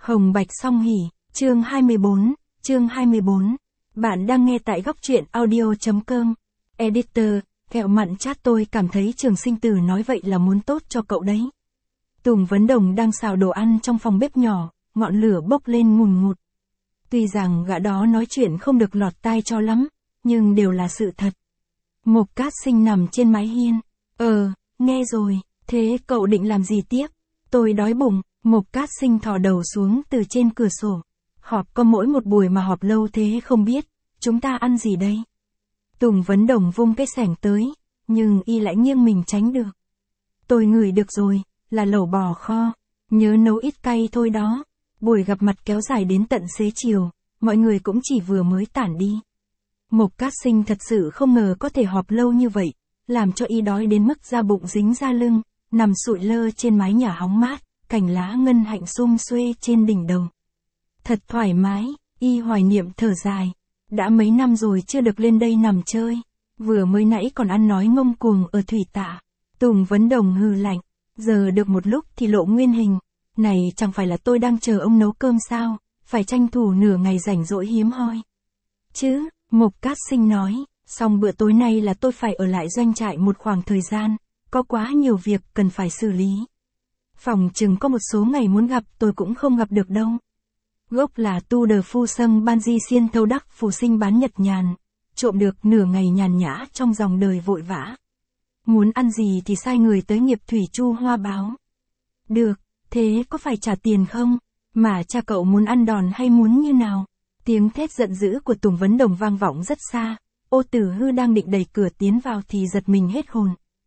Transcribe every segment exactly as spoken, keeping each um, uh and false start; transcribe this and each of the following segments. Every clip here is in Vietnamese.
Hồng Bạch Song Hỷ, chương hai mươi bốn, chương hai mươi bốn. Bạn đang nghe tại góc truyện audio.com. Editor, kẹo mặn chat tôi cảm thấy Trường Sinh Tử nói vậy là muốn tốt cho cậu đấy. Tùng Vấn Đồng đang xào đồ ăn trong phòng bếp nhỏ, ngọn lửa bốc lên ngùn ngụt. Tuy rằng gã đó nói chuyện không được lọt tai cho lắm, nhưng đều là sự thật. Mộc Cát Sinh nằm trên mái hiên. Ờ, nghe rồi, thế cậu định làm gì tiếp? Tôi đói bụng. Mộc Cát Sinh thò đầu xuống từ trên cửa sổ. Họp có mỗi một buổi mà họp lâu thế không biết, chúng ta ăn gì đây? Tùng Vấn Đồng vung cái xẻng tới, nhưng y lại nghiêng mình tránh được. Tôi ngửi được rồi, là lẩu bò kho, nhớ nấu ít cay thôi đó. Buổi gặp mặt kéo dài đến tận xế chiều, mọi người cũng chỉ vừa mới tản đi. Mộc Cát Sinh thật sự không ngờ có thể họp lâu như vậy, làm cho y đói đến mức da bụng dính ra lưng, nằm sụi lơ trên mái nhà hóng mát. Cành lá ngân hạnh sum xuê trên đỉnh đầu. Thật thoải mái, y hoài niệm thở dài. Đã mấy năm rồi chưa được lên đây nằm chơi. Vừa mới nãy còn ăn nói ngông cuồng ở thủy tạ. Tùng Vấn Đồng hừ lạnh. Giờ được một lúc thì lộ nguyên hình. Này chẳng phải là tôi đang chờ ông nấu cơm sao, phải tranh thủ nửa ngày rảnh rỗi hiếm hoi. Chứ, Mộc Cát Sinh nói, xong bữa tối nay là tôi phải ở lại doanh trại một khoảng thời gian. Có quá nhiều việc cần phải xử lý. Phòng chừng có một số ngày muốn gặp tôi cũng không gặp được đâu. Gốc là tu đờ phu sâng ban di xiên thâu đắc phù sinh bán nhật nhàn, trộm được nửa ngày nhàn nhã trong dòng đời vội vã. Muốn ăn gì thì sai người tới nghiệp thủy chu hoa báo. Được, thế có phải trả tiền không? Mà cha cậu muốn ăn đòn hay muốn như nào? Tiếng thét giận dữ của Tùng Vấn Đồng vang vọng rất xa. Ô Tử Hư đang định đẩy cửa tiến vào thì giật mình hết hồn.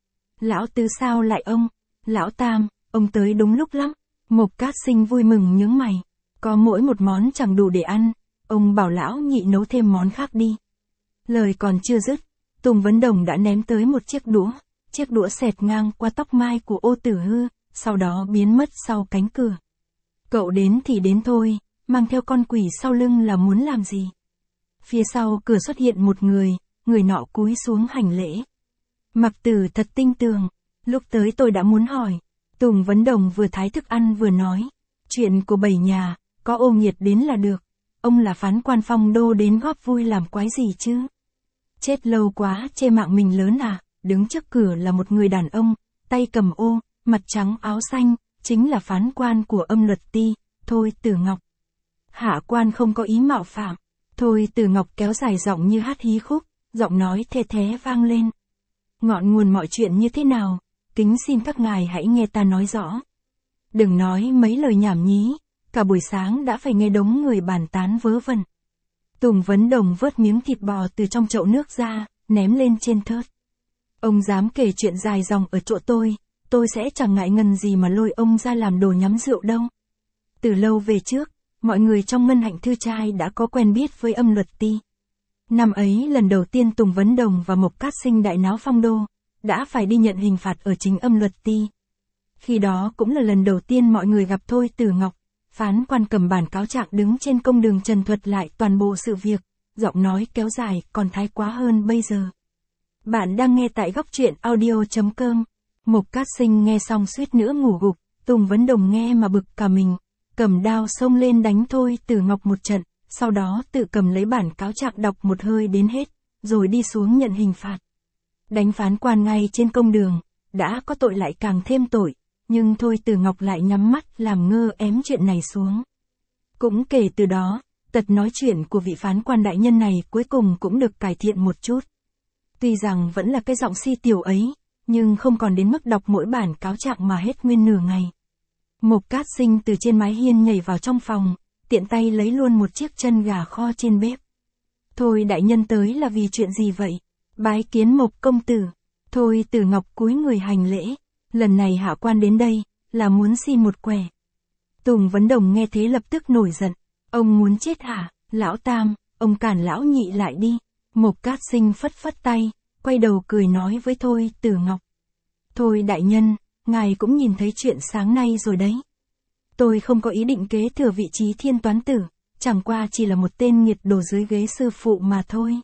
Lão Tứ sao lại ông? Lão Tam. Ông tới đúng lúc lắm. Mộc Cát Sinh vui mừng nhướng mày. Có mỗi một món chẳng đủ để ăn. Ông bảo lão nhị nấu thêm món khác đi. Lời còn chưa dứt, Tùng Vấn Đồng đã ném tới một chiếc đũa. Chiếc đũa xẹt ngang qua tóc mai của Ô Tử Hư, sau đó biến mất sau cánh cửa. Cậu đến thì đến thôi, mang theo con quỷ sau lưng là muốn làm gì? Phía sau cửa xuất hiện một người, người nọ cúi xuống hành lễ. Mặc Tử thật tinh tường, lúc tới tôi đã muốn hỏi. Tùng Vấn Đồng vừa thái thức ăn vừa nói. Chuyện của bảy nhà, có ô nghiệt đến là được. Ông là phán quan phong đô đến góp vui làm quái gì chứ? Chết lâu quá chê mạng mình lớn à? Đứng trước cửa là một người đàn ông, tay cầm ô, mặt trắng áo xanh, chính là phán quan của Âm Luật Ti, Thôi Tử Ngọc. Hạ quan không có ý mạo phạm. Thôi Tử Ngọc kéo dài giọng như hát hí khúc, giọng nói the thé vang lên. Ngọn nguồn mọi chuyện như thế nào? Kính xin các ngài hãy nghe ta nói rõ. Đừng nói mấy lời nhảm nhí, cả buổi sáng đã phải nghe đống người bàn tán vớ vẩn. Tùng Vấn Đồng vớt miếng thịt bò từ trong chậu nước ra, ném lên trên thớt. Ông dám kể chuyện dài dòng ở chỗ tôi, tôi sẽ chẳng ngại ngần gì mà lôi ông ra làm đồ nhắm rượu đâu. Từ lâu về trước, mọi người trong Ngân Hạnh Thư Trai đã có quen biết với Âm Luật Ti. Năm ấy lần đầu tiên Tùng Vấn Đồng và Mộc Cát Sinh đại náo phong đô, đã phải đi nhận hình phạt ở chính Âm Luật Ti. Khi đó cũng là lần đầu tiên mọi người gặp Thôi Tử Ngọc, phán quan cầm bản cáo trạng đứng trên công đường trần thuật lại toàn bộ sự việc, giọng nói kéo dài còn thái quá hơn bây giờ. Bạn đang nghe tại góc truyện audio.com. Mộc Cát Sinh nghe xong suýt nữa ngủ gục, Tùng Vấn Đồng nghe mà bực cả mình, cầm đao xông lên đánh Thôi Tử Ngọc một trận, sau đó tự cầm lấy bản cáo trạng đọc một hơi đến hết, rồi đi xuống nhận hình phạt. Đánh phán quan ngay trên công đường, đã có tội lại càng thêm tội, nhưng Thôi Tử Ngọc lại nhắm mắt làm ngơ ém chuyện này xuống. Cũng kể từ đó, tật nói chuyện của vị phán quan đại nhân này cuối cùng cũng được cải thiện một chút. Tuy rằng vẫn là cái giọng si tiểu ấy, nhưng không còn đến mức đọc mỗi bản cáo trạng mà hết nguyên nửa ngày. Mộc Cát Sinh từ trên mái hiên nhảy vào trong phòng, tiện tay lấy luôn một chiếc chân gà kho trên bếp. Thôi đại nhân tới là vì chuyện gì vậy? Bái kiến Mộc công tử. Thôi Tử Ngọc cúi người hành lễ. Lần này hạ quan đến đây, là muốn xin một quẻ. Tùng Vấn Đồng nghe thế lập tức nổi giận. Ông muốn chết hả? Lão Tam, ông cản lão nhị lại đi. Mộc Cát Sinh phất phất tay, quay đầu cười nói với Thôi Tử Ngọc. Thôi đại nhân, ngài cũng nhìn thấy chuyện sáng nay rồi đấy. Tôi không có ý định kế thừa vị trí thiên toán tử, chẳng qua chỉ là một tên nghiệt đổ dưới ghế sư phụ mà thôi.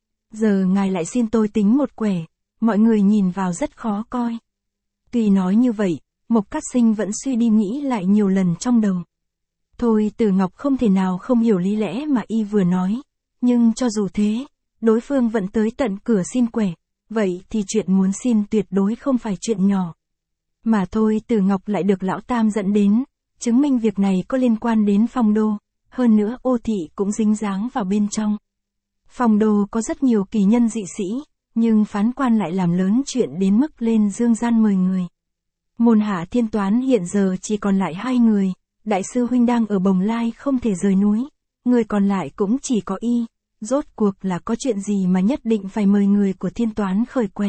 Giờ ngài lại xin tôi tính một quẻ, mọi người nhìn vào rất khó coi. Tuy nói như vậy, Mộc Cát Sinh vẫn suy đi nghĩ lại nhiều lần trong đầu. Thôi Từ Ngọc không thể nào không hiểu lý lẽ mà y vừa nói, nhưng cho dù thế, đối phương vẫn tới tận cửa xin quẻ, vậy thì chuyện muốn xin tuyệt đối không phải chuyện nhỏ. Mà thôi Từ Ngọc lại được lão Tam dẫn đến, chứng minh việc này có liên quan đến Phong Đô, hơn nữa Ô Thị cũng dính dáng vào bên trong. Phong Đô có rất nhiều kỳ nhân dị sĩ, nhưng phán quan lại làm lớn chuyện đến mức lên dương gian mời người. Môn hạ thiên toán hiện giờ chỉ còn lại hai người, đại sư huynh đang ở Bồng Lai không thể rời núi, người còn lại cũng chỉ có y, rốt cuộc là có chuyện gì mà nhất định phải mời người của thiên toán khởi quẻ.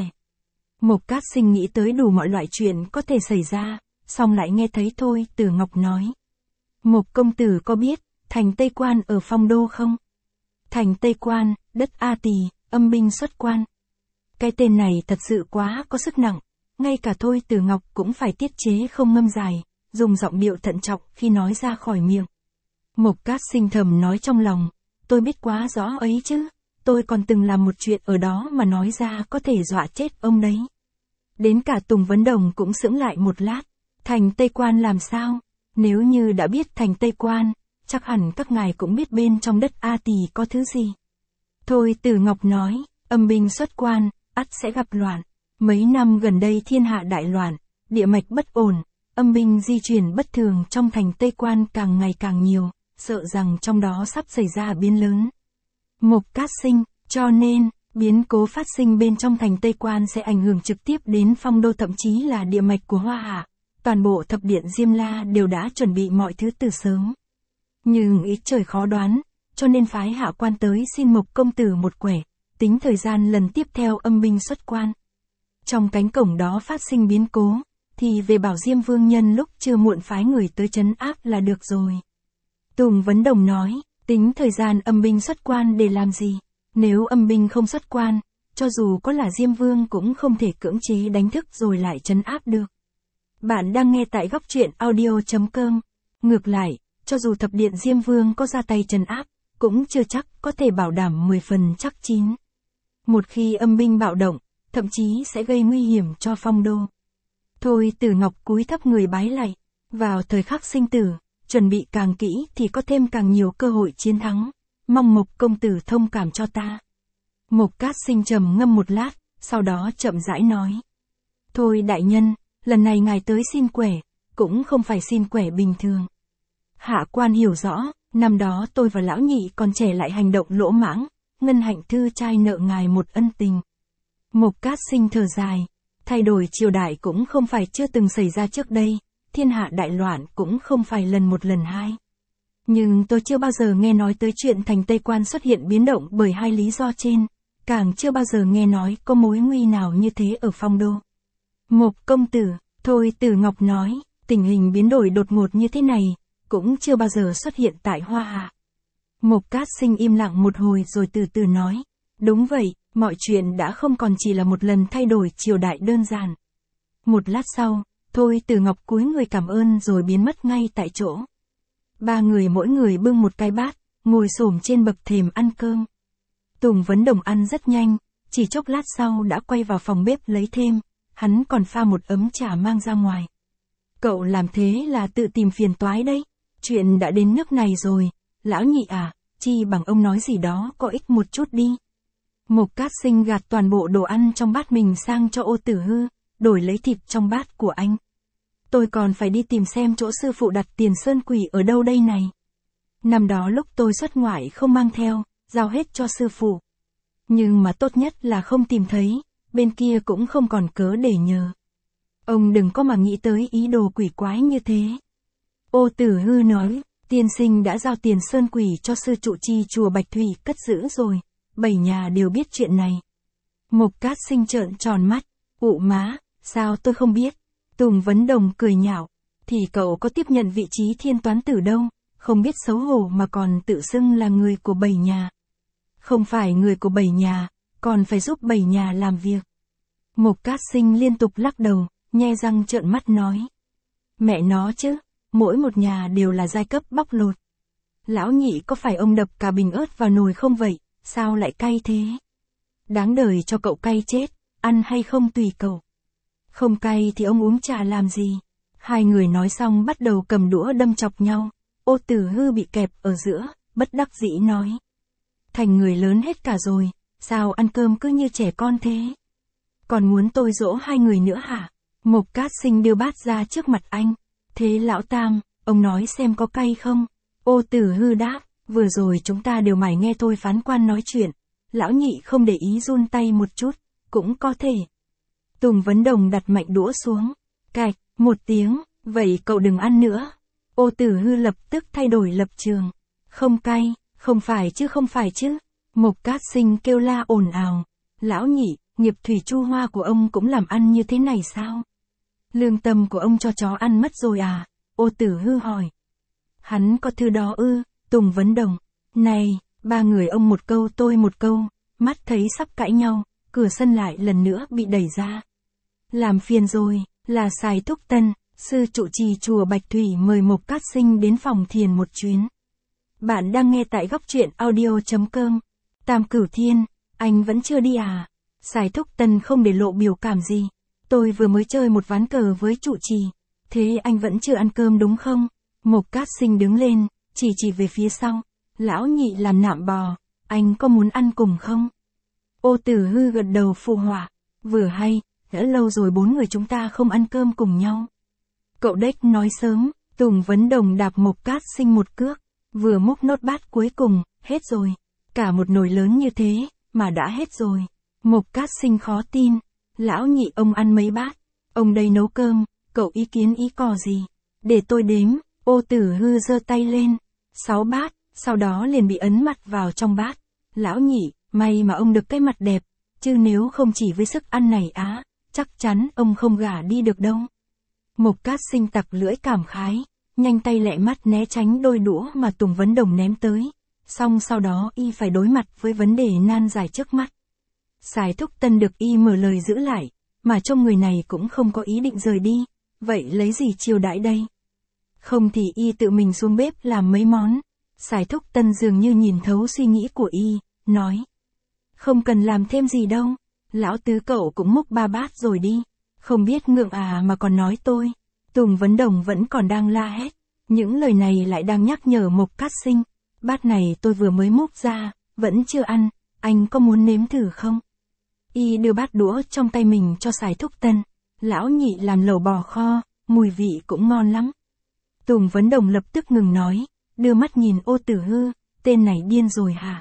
Mộc Cát Sinh nghĩ tới đủ mọi loại chuyện có thể xảy ra, xong lại nghe thấy thôi Từ Ngọc nói. Mộc công tử có biết, thành Tây Quan ở Phong Đô không? Thành Tây Quan, đất A Tỳ, âm binh xuất quan. Cái tên này thật sự quá có sức nặng, ngay cả thôi Từ Ngọc cũng phải tiết chế không ngâm dài, dùng giọng điệu thận trọng khi nói ra khỏi miệng. Mộc Cát Sinh thầm nói trong lòng, tôi biết quá rõ ấy chứ, tôi còn từng làm một chuyện ở đó mà nói ra có thể dọa chết ông đấy. Đến cả Tùng Vấn Đồng cũng sững lại một lát, thành Tây Quan làm sao? Nếu như đã biết thành Tây Quan, chắc hẳn các ngài cũng biết bên trong đất A Tỳ có thứ gì. Thôi Từ Ngọc nói, âm binh xuất quan, ắt sẽ gặp loạn. Mấy năm gần đây thiên hạ đại loạn, địa mạch bất ổn, âm binh di chuyển bất thường trong thành Tây Quan càng ngày càng nhiều, sợ rằng trong đó sắp xảy ra biến lớn. Mộc Cát Sinh, cho nên, biến cố phát sinh bên trong thành Tây Quan sẽ ảnh hưởng trực tiếp đến Phong Đô, thậm chí là địa mạch của Hoa Hạ. Toàn bộ thập điện Diêm La đều đã chuẩn bị mọi thứ từ sớm. Nhưng ý trời khó đoán, cho nên phái hạ quan tới xin Mộc công tử một quẻ, tính thời gian lần tiếp theo âm binh xuất quan. Trong cánh cổng đó phát sinh biến cố, thì về bảo Diêm Vương nhân lúc chưa muộn phái người tới trấn áp là được rồi. Tùng Vấn Đồng nói, tính thời gian âm binh xuất quan để làm gì? Nếu âm binh không xuất quan, cho dù có là Diêm Vương cũng không thể cưỡng chế đánh thức rồi lại trấn áp được. Bạn đang nghe tại góc truyện audio chấm com. Ngược lại, cho dù thập điện Diêm Vương có ra tay trấn áp, cũng chưa chắc có thể bảo đảm mười phần chắc chín. Một khi âm binh bạo động, thậm chí sẽ gây nguy hiểm cho Phong Đô. Thôi Từ Ngọc cúi thấp người bái lạy, vào thời khắc sinh tử, chuẩn bị càng kỹ thì có thêm càng nhiều cơ hội chiến thắng, mong Mộc công tử thông cảm cho ta. Mộc Cát Sinh trầm ngâm một lát, sau đó chậm rãi nói. Thôi đại nhân, lần này ngài tới xin quẻ, cũng không phải xin quẻ bình thường. Hạ quan hiểu rõ, năm đó tôi và lão nhị còn trẻ lại hành động lỗ mãng, ngân hạnh thư trai nợ ngài một ân tình. Mộc Cát Sinh thở dài, thay đổi triều đại cũng không phải chưa từng xảy ra trước đây, thiên hạ đại loạn cũng không phải lần một lần hai. Nhưng tôi chưa bao giờ nghe nói tới chuyện thành Tây Quan xuất hiện biến động bởi hai lý do trên, càng chưa bao giờ nghe nói có mối nguy nào như thế ở Phong Đô. Mộc công tử, thôi Từ Ngọc nói, tình hình biến đổi đột ngột như thế này, cũng chưa bao giờ xuất hiện tại Hoa Hạ. Mộc Cát Sinh im lặng một hồi rồi từ từ nói, đúng vậy, mọi chuyện đã không còn chỉ là một lần thay đổi triều đại đơn giản. Một lát sau, thôi Từ Ngọc cúi người cảm ơn rồi biến mất ngay tại chỗ. Ba người mỗi người bưng một cái bát, ngồi xổm trên bậc thềm ăn cơm. Tùng Vấn Đồng ăn rất nhanh, chỉ chốc lát sau đã quay vào phòng bếp lấy thêm, hắn còn pha một ấm trà mang ra ngoài. Cậu làm thế là tự tìm phiền toái đấy, chuyện đã đến nước này rồi, lão nhị à, chi bằng ông nói gì đó có ích một chút đi. Mộc Cát Sinh gạt toàn bộ đồ ăn trong bát mình sang cho Ô Tử Hư, đổi lấy thịt trong bát của anh. Tôi còn phải đi tìm xem chỗ sư phụ đặt Tiền Sơn Quỷ ở đâu đây này. Năm đó lúc tôi xuất ngoại không mang theo, giao hết cho sư phụ. Nhưng mà tốt nhất là không tìm thấy, bên kia cũng không còn cớ để nhờ. Ông đừng có mà nghĩ tới ý đồ quỷ quái như thế. Ô Tử Hư nói, tiên sinh đã giao Tiền Sơn Quỷ cho sư trụ trì chùa Bạch Thủy cất giữ rồi, bảy nhà đều biết chuyện này. Mộc Cát Sinh trợn tròn mắt, ụ má, sao tôi không biết. Tùng Vấn Đồng cười nhạo, thì cậu có tiếp nhận vị trí thiên toán tử đâu, không biết xấu hổ mà còn tự xưng là người của bảy nhà. Không phải người của bảy nhà, còn phải giúp bảy nhà làm việc. Mộc Cát Sinh liên tục lắc đầu, nhe răng trợn mắt nói. Mẹ nó chứ, mỗi một nhà đều là giai cấp bóc lột. Lão nhị có phải ông đập cả bình ớt vào nồi không vậy, sao lại cay thế? Đáng đời cho cậu cay chết, ăn hay không tùy cậu. Không cay thì ông uống trà làm gì? Hai người nói xong bắt đầu cầm đũa đâm chọc nhau. Ô Tử Hư bị kẹp ở giữa, bất đắc dĩ nói. Thành người lớn hết cả rồi, sao ăn cơm cứ như trẻ con thế? Còn muốn tôi dỗ hai người nữa hả? Mộc Cát Sinh đưa bát ra trước mặt anh. Thế lão Tam, ông nói xem có cay không? Ô Tử Hư đáp, vừa rồi chúng ta đều mải nghe tôi phán quan nói chuyện. Lão Nhị không để ý run tay một chút, cũng có thể. Tùng Vấn Đồng đặt mạnh đũa xuống. Cạch, một tiếng, vậy cậu đừng ăn nữa. Ô Tử Hư lập tức thay đổi lập trường. Không cay, không phải chứ không phải chứ. Mộc Cát Sinh kêu la ồn ào. Lão Nhị, nghiệp thủy chu hoa của ông cũng làm ăn như thế này sao? Lương tâm của ông cho chó ăn mất rồi à? Ô Tử Hư hỏi. Hắn có thứ đó ư? Tùng Vấn Đồng. Này, ba người ông một câu tôi một câu, mắt thấy sắp cãi nhau, cửa sân lại lần nữa bị đẩy ra. Làm phiền rồi, là Sài Thúc Tân, sư trụ trì chùa Bạch Thủy mời Mộc Cát Sinh đến phòng thiền một chuyến. Bạn đang nghe tại góc truyện audio chấm com. Tam Cửu Thiên, anh vẫn chưa đi à? Sài Thúc Tân không để lộ biểu cảm gì. Tôi vừa mới chơi một ván cờ với trụ trì. Thế anh vẫn chưa ăn cơm đúng không? Mộc Cát Sinh đứng lên, chỉ chỉ về phía sau. Lão Nhị làm nạm bò, anh có muốn ăn cùng không? Ô Tử Hư gật đầu phụ họa. Vừa hay, đã lâu rồi bốn người chúng ta không ăn cơm cùng nhau. Cậu Đếch nói sớm. Tùng Vấn Đồng đạp Mộc Cát Sinh một cước. Vừa múc nốt bát cuối cùng, hết rồi. Cả một nồi lớn như thế, mà đã hết rồi. Mộc Cát Sinh khó tin. Lão Nhị ông ăn mấy bát? Ông đây nấu cơm, cậu ý kiến ý cò gì? Để tôi đếm. Ô Tử Hư giơ tay lên. Sáu bát, sau đó liền bị ấn mặt vào trong bát. Lão Nhị, may mà ông được cái mặt đẹp, chứ nếu không chỉ với sức ăn này á, chắc chắn ông không gả đi được đâu. Mộc Cát Sinh tặc lưỡi cảm khái, nhanh tay lẹ mắt né tránh đôi đũa mà Tùng Vấn Đồng ném tới. Xong sau đó y phải đối mặt với vấn đề nan giải trước mắt. Sài Thúc Tân được y mở lời giữ lại, mà trong người này cũng không có ý định rời đi, vậy lấy gì chiêu đãi đây? Không thì y tự mình xuống bếp làm mấy món. Sài Thúc Tân dường như nhìn thấu suy nghĩ của y, nói. Không cần làm thêm gì đâu, lão tứ cậu cũng múc ba bát rồi đi, không biết ngượng à mà còn nói tôi. Tùng Vấn Đồng vẫn còn đang la hét, những lời này lại đang nhắc nhở Mộc Cát Sinh. Bát này tôi vừa mới múc ra, vẫn chưa ăn, anh có muốn nếm thử không? Y đưa bát đũa trong tay mình cho Sài Thúc Tân. Lão Nhị làm lẩu bò kho, mùi vị cũng ngon lắm. Tùng Vấn Đồng lập tức ngừng nói, đưa mắt nhìn Ô Tử Hư, tên này điên rồi hả?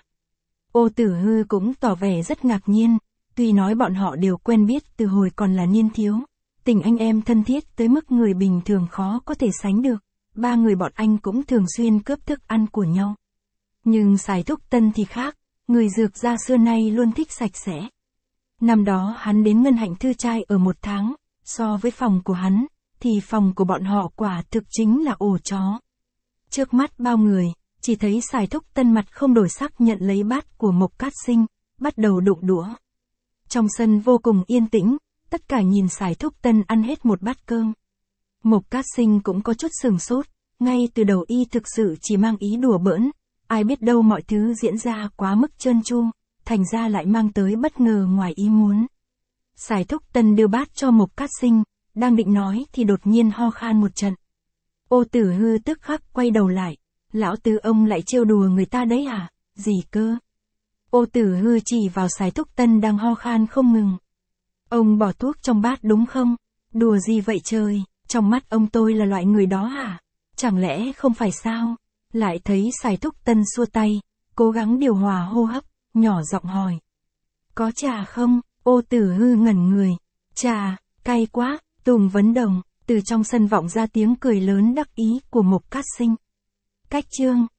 Ô Tử Hư cũng tỏ vẻ rất ngạc nhiên, tuy nói bọn họ đều quen biết từ hồi còn là niên thiếu. Tình anh em thân thiết tới mức người bình thường khó có thể sánh được, ba người bọn anh cũng thường xuyên cướp thức ăn của nhau. Nhưng Sài Thúc Tân thì khác, người Dược gia xưa nay luôn thích sạch sẽ. Năm đó hắn đến Ngân Hạnh Thư Trai ở một tháng, so với phòng của hắn, thì phòng của bọn họ quả thực chính là ổ chó. Trước mắt bao người, chỉ thấy Sài Thúc Tân mặt không đổi sắc nhận lấy bát của Mộc Cát Sinh, bắt đầu đụng đũa. Trong sân vô cùng yên tĩnh, tất cả nhìn Sài Thúc Tân ăn hết một bát cơm. Mộc Cát Sinh cũng có chút sừng sốt, ngay từ đầu y thực sự chỉ mang ý đùa bỡn, ai biết đâu mọi thứ diễn ra quá mức trơn tru, thành ra lại mang tới bất ngờ ngoài ý muốn. Sài Thúc Tân đưa bát cho Mộc Cát Sinh, đang định nói thì đột nhiên ho khan một trận. Ô Tử Hư tức khắc quay đầu lại, lão tứ ông lại trêu đùa người ta đấy à, gì cơ? Ô Tử Hư chỉ vào Sài Thúc Tân đang ho khan không ngừng. Ông bỏ thuốc trong bát đúng không? Đùa gì vậy trời, trong mắt ông tôi là loại người đó hả? Chẳng lẽ không phải sao? Lại thấy Sài Thúc Tân xua tay, cố gắng điều hòa hô hấp, nhỏ giọng hỏi. Có trà không? Ô Tử Hư ngẩn người. Trà, cay quá. Tùng Vấn Đồng, từ trong sân vọng ra tiếng cười lớn đắc ý của Mộc Cát Sinh. Cách chương